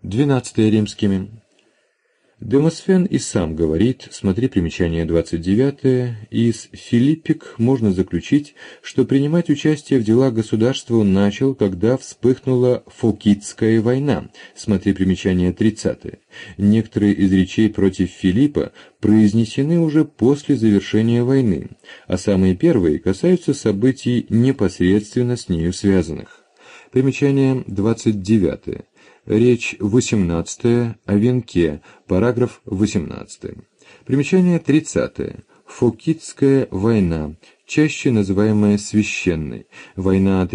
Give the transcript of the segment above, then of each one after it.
12 римскими. Демосфен и сам говорит, смотри примечание 29, из Филиппик можно заключить, что принимать участие в делах государства он начал, когда вспыхнула Фокидская война, смотри примечание 30. Некоторые из речей против Филиппа произнесены уже после завершения войны, а самые первые касаются событий, непосредственно с нею связанных. Примечание 29. Речь 18 о венке, параграф 18. Примечание 30. Фокидская война, чаще называемая священной, война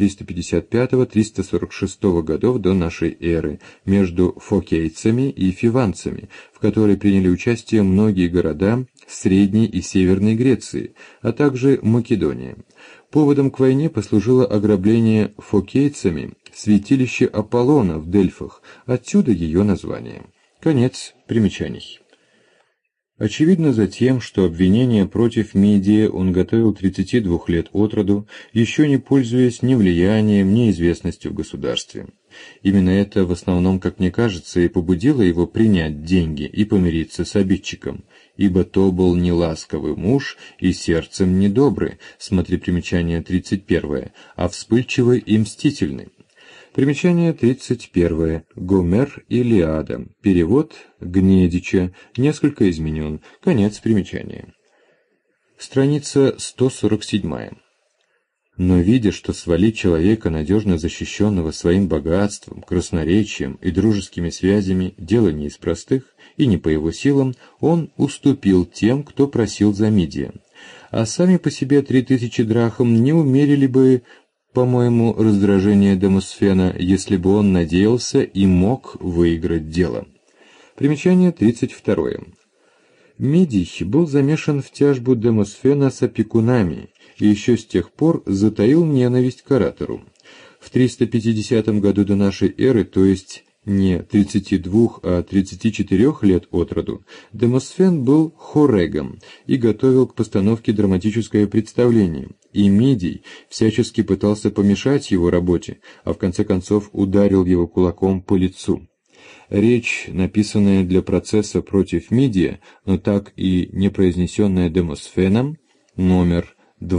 355-346 годов до нашей эры между фокейцами и фиванцами, в которой приняли участие многие города Средней и Северной Греции, а также Македония. Поводом к войне послужило ограбление фокейцами святилища Аполлона в Дельфах, отсюда ее название. Конец примечаний. Очевидно затем, что обвинение против Мидия он готовил 32 лет от роду, еще не пользуясь ни влиянием, ни известностью в государстве. Именно это в основном, как мне кажется, и побудило его принять деньги и помириться с обидчиком, ибо то был неласковый муж и сердцем недобрый, смотри примечание 31, а вспыльчивый и мстительный. Примечание 31. Гомер Илиада. Перевод Гнедича. Несколько изменен. Конец примечания. Страница 147. Но видя, что свалить человека, надежно защищенного своим богатством, красноречием и дружескими связями, дело не из простых и не по его силам, он уступил тем, кто просил за Мидия. А сами по себе 3000 драхм не умерили бы, по-моему, раздражение Демосфена, если бы он надеялся и мог выиграть дело. Примечание 32. Мидий был замешан в тяжбу Демосфена с опекунами и еще с тех пор затаил ненависть к оратору. В 350 году до нашей эры, то есть не 32, а 34 лет от роду, Демосфен был хорегом и готовил к постановке драматическое представление, и Мидий всячески пытался помешать его работе, а в конце концов ударил его кулаком по лицу. Речь, написанная для процесса против Мидия, но так и не произнесенная Демосфеном, номер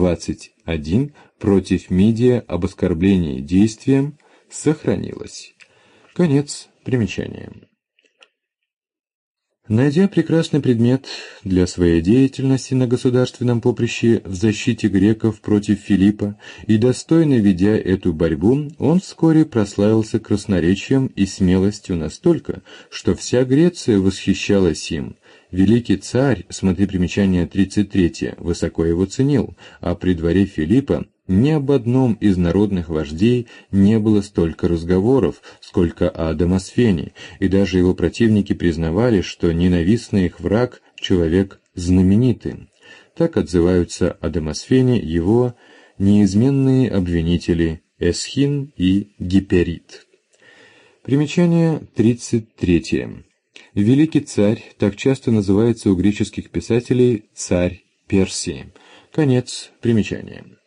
21, против Мидия об оскорблении действием, сохранилась. Конец примечания. Найдя прекрасный предмет для своей деятельности на государственном поприще в защите греков против Филиппа и достойно ведя эту борьбу, он вскоре прославился красноречием и смелостью настолько, что вся Греция восхищалась им. Великий царь, смотри примечание 33, высоко его ценил, а при дворе Филиппа ни об одном из народных вождей не было столько разговоров, сколько о Демосфене, и даже его противники признавали, что ненавистный их враг — человек знаменитый. Так отзываются о Демосфене его неизменные обвинители Эсхин и Гиперит. Примечание 33. Великий царь так часто называется у греческих писателей «царь Персии». Конец примечания.